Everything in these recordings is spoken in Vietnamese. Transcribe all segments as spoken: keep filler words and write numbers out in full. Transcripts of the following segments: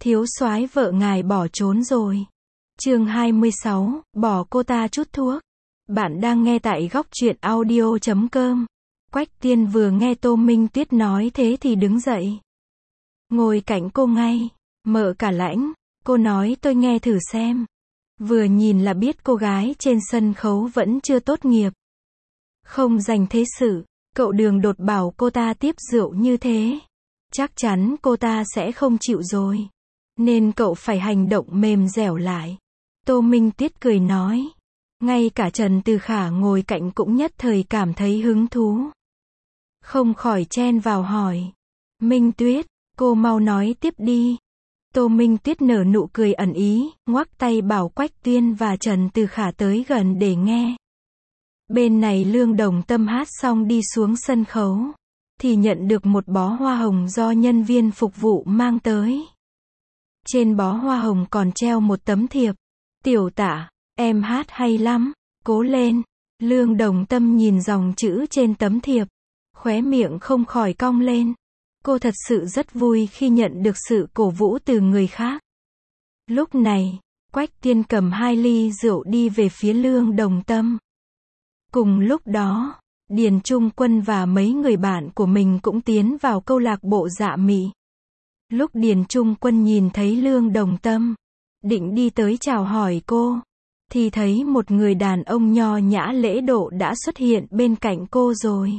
thiếu soái vợ ngài bỏ trốn rồi. Chương hai mươi sáu, bỏ cô ta chút thuốc. Bạn đang nghe tại góc truyện audio chấm com. Quách Tiên vừa nghe Tô Minh Tuyết nói thế thì đứng dậy. Ngồi cạnh cô ngay. Mợ Cả Lãnh, cô nói tôi nghe thử xem. Vừa nhìn là biết cô gái trên sân khấu vẫn chưa tốt nghiệp. Không dành thế sự, cậu Đường đột bảo cô ta tiếp rượu như thế. Chắc chắn cô ta sẽ không chịu rồi. Nên cậu phải hành động mềm dẻo lại. Tô Minh Tuyết cười nói. Ngay cả Trần Từ Khả ngồi cạnh cũng nhất thời cảm thấy hứng thú. Không khỏi chen vào hỏi. Minh Tuyết, cô mau nói tiếp đi. Tô Minh Tuyết nở nụ cười ẩn ý, ngoắc tay bảo Quách Tuyên và Trần Từ Khả tới gần để nghe. Bên này Lương Đồng Tâm hát xong đi xuống sân khấu, thì nhận được một bó hoa hồng do nhân viên phục vụ mang tới. Trên bó hoa hồng còn treo một tấm thiệp. Tiểu Tả, em hát hay lắm, cố lên. Lương Đồng Tâm nhìn dòng chữ trên tấm thiệp, khóe miệng không khỏi cong lên. Cô thật sự rất vui khi nhận được sự cổ vũ từ người khác. Lúc này, Quách Tiên cầm hai ly rượu đi về phía Lương Đồng Tâm. Cùng lúc đó, Điền Trung Quân và mấy người bạn của mình cũng tiến vào câu lạc bộ Dạ Mị. Lúc Điền Trung Quân nhìn thấy Lương Đồng Tâm, định đi tới chào hỏi cô, thì thấy một người đàn ông nho nhã lễ độ đã xuất hiện bên cạnh cô rồi.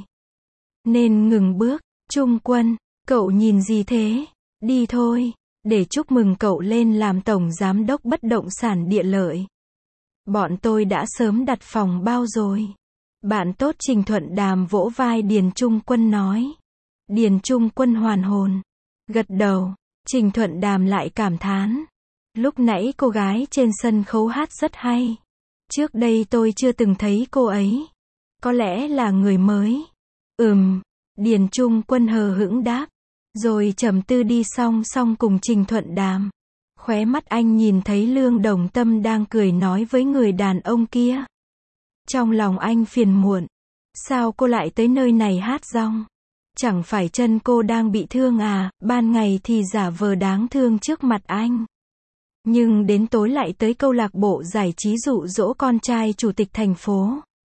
Nên ngừng bước. Trung Quân, cậu nhìn gì thế? Đi thôi, để chúc mừng cậu lên làm tổng giám đốc bất động sản Địa Lợi. Bọn tôi đã sớm đặt phòng bao rồi. Bạn tốt Trình Thuận Đàm vỗ vai Điền Trung Quân nói. Điền Trung Quân hoàn hồn, gật đầu. Trình Thuận Đàm lại cảm thán. Lúc nãy cô gái trên sân khấu hát rất hay. Trước đây tôi chưa từng thấy cô ấy. Có lẽ là người mới. Ừm, Điền Trung Quân hờ hững đáp. Rồi trầm tư đi song song cùng Trình Thuận Đàm. Khóe mắt anh nhìn thấy Lương Đồng Tâm đang cười nói với người đàn ông kia. Trong lòng anh phiền muộn. Sao cô lại tới nơi này hát rong? Chẳng phải chân cô đang bị thương à? Ban ngày thì giả vờ đáng thương trước mặt anh. Nhưng đến tối lại tới câu lạc bộ giải trí dụ dỗ con trai chủ tịch thành phố.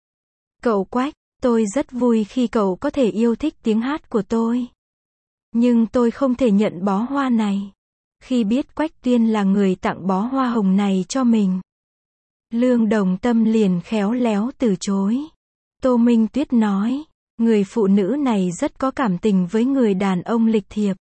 Cậu Quách, tôi rất vui khi cậu có thể yêu thích tiếng hát của tôi. Nhưng tôi không thể nhận bó hoa này. Khi biết Quách Tuyên là người tặng bó hoa hồng này cho mình, Lương Đồng Tâm liền khéo léo từ chối. Tô Minh Tuyết nói, người phụ nữ này rất có cảm tình với người đàn ông lịch thiệp.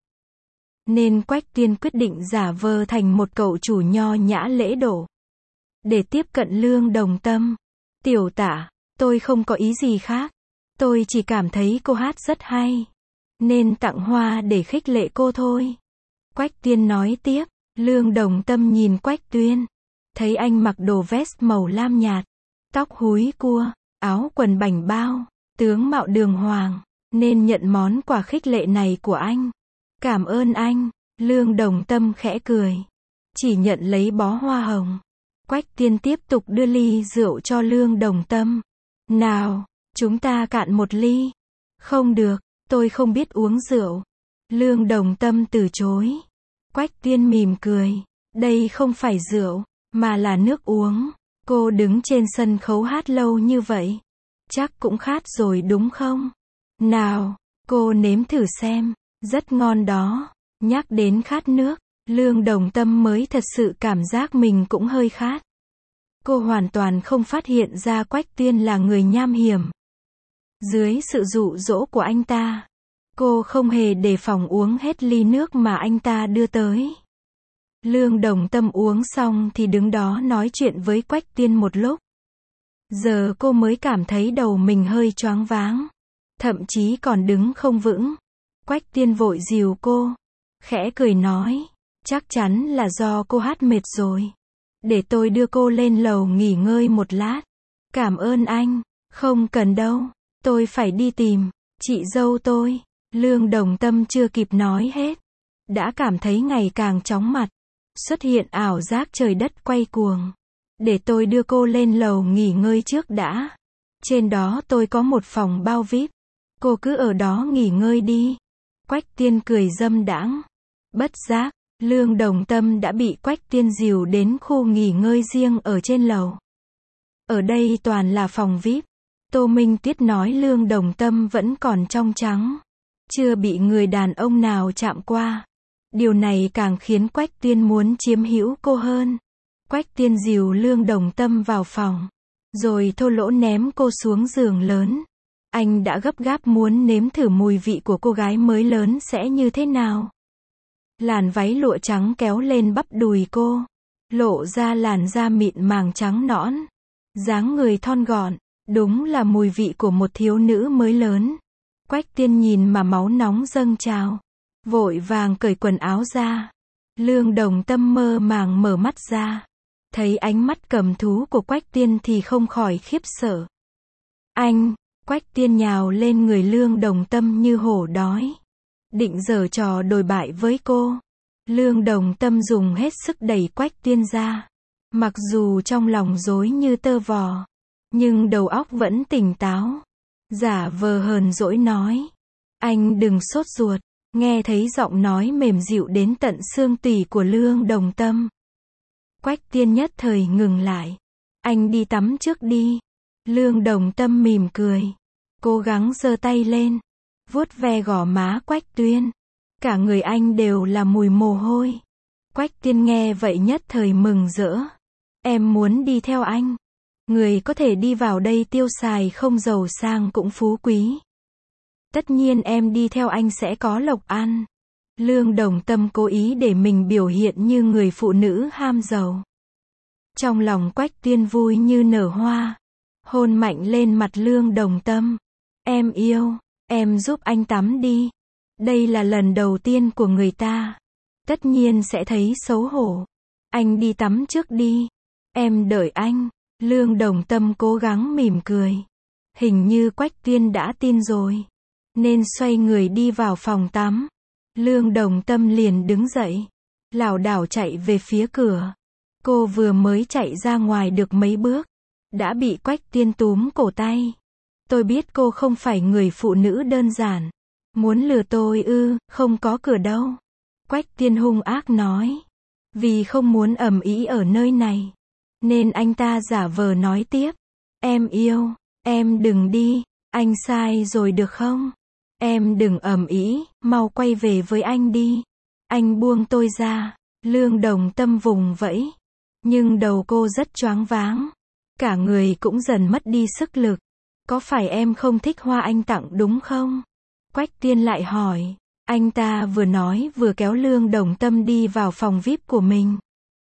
Nên Quách Tuyên quyết định giả vờ thành một cậu chủ nho nhã lễ độ, để tiếp cận Lương Đồng Tâm. Tiểu Tả, tôi không có ý gì khác. Tôi chỉ cảm thấy cô hát rất hay, nên tặng hoa để khích lệ cô thôi. Quách Tuyên nói tiếp. Lương Đồng Tâm nhìn Quách Tuyên, thấy anh mặc đồ vest màu lam nhạt, tóc húi cua, áo quần bảnh bao, tướng mạo đường hoàng, nên nhận món quà khích lệ này của anh. Cảm ơn anh. Lương Đồng Tâm khẽ cười, chỉ nhận lấy bó hoa hồng. Quách Tuyên tiếp tục đưa ly rượu cho Lương Đồng Tâm. Nào, chúng ta cạn một ly. Không được, tôi không biết uống rượu. Lương Đồng Tâm từ chối. Quách Tuyên mỉm cười. Đây không phải rượu, mà là nước uống. Cô đứng trên sân khấu hát lâu như vậy, chắc cũng khát rồi đúng không? Nào, cô nếm thử xem. Rất ngon đó. Nhắc đến khát nước, Lương Đồng Tâm mới thật sự cảm giác mình cũng hơi khát. Cô hoàn toàn không phát hiện ra Quách Tuyên là người nham hiểm. Dưới sự dụ dỗ của anh ta, cô không hề đề phòng uống hết ly nước mà anh ta đưa tới. Lương Đồng Tâm uống xong thì đứng đó nói chuyện với Quách Tuyên một lúc. Giờ cô mới cảm thấy đầu mình hơi choáng váng, thậm chí còn đứng không vững. Quách Tuyên vội dìu cô, khẽ cười nói, chắc chắn là do cô hát mệt rồi. Để tôi đưa cô lên lầu nghỉ ngơi một lát. Cảm ơn anh. Không cần đâu, tôi phải đi tìm chị dâu tôi. Lương Đồng Tâm chưa kịp nói hết, đã cảm thấy ngày càng chóng mặt, xuất hiện ảo giác trời đất quay cuồng. Để tôi đưa cô lên lầu nghỉ ngơi trước đã. Trên đó tôi có một phòng bao vi ai pi. Cô cứ ở đó nghỉ ngơi đi. Quách Tiên cười dâm đãng. Bất giác, Lương Đồng Tâm đã bị Quách Tiên dìu đến khu nghỉ ngơi riêng ở trên lầu. Ở đây toàn là phòng vi ai pi. Tô Minh Tuyết nói Lương Đồng Tâm vẫn còn trong trắng, chưa bị người đàn ông nào chạm qua. Điều này càng khiến Quách Tiên muốn chiếm hữu cô hơn. Quách Tiên dìu Lương Đồng Tâm vào phòng, rồi thô lỗ ném cô xuống giường lớn. Anh đã gấp gáp muốn nếm thử mùi vị của cô gái mới lớn sẽ như thế nào. Làn váy lụa trắng kéo lên bắp đùi cô, lộ ra làn da mịn màng trắng nõn, dáng người thon gọn, đúng là mùi vị của một thiếu nữ mới lớn. Quách Tiên nhìn mà máu nóng dâng trào, vội vàng cởi quần áo ra. Lương Đồng Tâm mơ màng mở mắt ra, thấy ánh mắt cầm thú của Quách Tiên thì không khỏi khiếp sợ. Anh, Quách Tiên nhào lên người Lương Đồng Tâm như hổ đói, định giở trò đồi bại với cô. Lương Đồng Tâm dùng hết sức đẩy Quách Tiên ra. Mặc dù trong lòng rối như tơ vò, nhưng đầu óc vẫn tỉnh táo. Giả vờ hờn dỗi nói, anh đừng sốt ruột. Nghe thấy giọng nói mềm dịu đến tận xương tủy của Lương Đồng Tâm, Quách Tiên nhất thời ngừng lại. Anh đi tắm trước đi. Lương Đồng Tâm mỉm cười, cố gắng giơ tay lên, vuốt ve gò má Quách Tiên. Cả người anh đều là mùi mồ hôi. Quách Tiên nghe vậy nhất thời mừng rỡ. Em muốn đi theo anh. Người có thể đi vào đây tiêu xài không giàu sang cũng phú quý. Tất nhiên em đi theo anh sẽ có lộc ăn. Lương Đồng Tâm cố ý để mình biểu hiện như người phụ nữ ham giàu. Trong lòng Quách Tiên vui như nở hoa, hôn mạnh lên mặt Lương Đồng Tâm. Em yêu, em giúp anh tắm đi. Đây là lần đầu tiên của người ta, tất nhiên sẽ thấy xấu hổ. Anh đi tắm trước đi, em đợi anh. Lương Đồng Tâm cố gắng mỉm cười. Hình như Quách Tiên đã tin rồi, nên xoay người đi vào phòng tắm. Lương Đồng Tâm liền đứng dậy, lảo đảo chạy về phía cửa. Cô vừa mới chạy ra ngoài được mấy bước, đã bị Quách Tiên túm cổ tay. Tôi biết cô không phải người phụ nữ đơn giản. Muốn lừa tôi ư? Không có cửa đâu. Quách Tiên hung ác nói. Vì không muốn ầm ĩ ở nơi này, nên anh ta giả vờ nói tiếp. Em yêu, em đừng đi. Anh sai rồi được không? Em đừng ầm ĩ, mau quay về với anh đi. Anh buông tôi ra. Lương Đồng Tâm vùng vẫy, nhưng đầu cô rất choáng váng, cả người cũng dần mất đi sức lực. Có phải em không thích hoa anh tặng đúng không? Quách Tiên lại hỏi. Anh ta vừa nói vừa kéo Lương Đồng Tâm đi vào phòng vi ai pi của mình.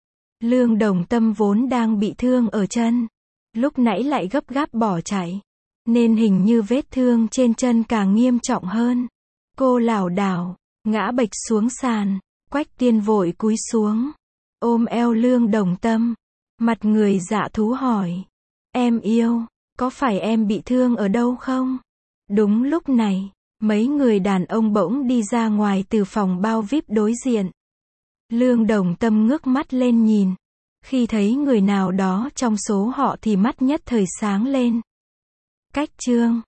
Lương Đồng Tâm vốn đang bị thương ở chân, lúc nãy lại gấp gáp bỏ chạy, nên hình như vết thương trên chân càng nghiêm trọng hơn. Cô lảo đảo, ngã bệch xuống sàn. Quách Tiên vội cúi xuống, ôm eo Lương Đồng Tâm, mặt người dạ thú hỏi. Em yêu, có phải em bị thương ở đâu không? Đúng lúc này, mấy người đàn ông bỗng đi ra ngoài từ phòng bao vi ai pi đối diện. Lương Đồng Tâm ngước mắt lên nhìn. Khi thấy người nào đó trong số họ thì mắt nhất thời sáng lên. Cách chương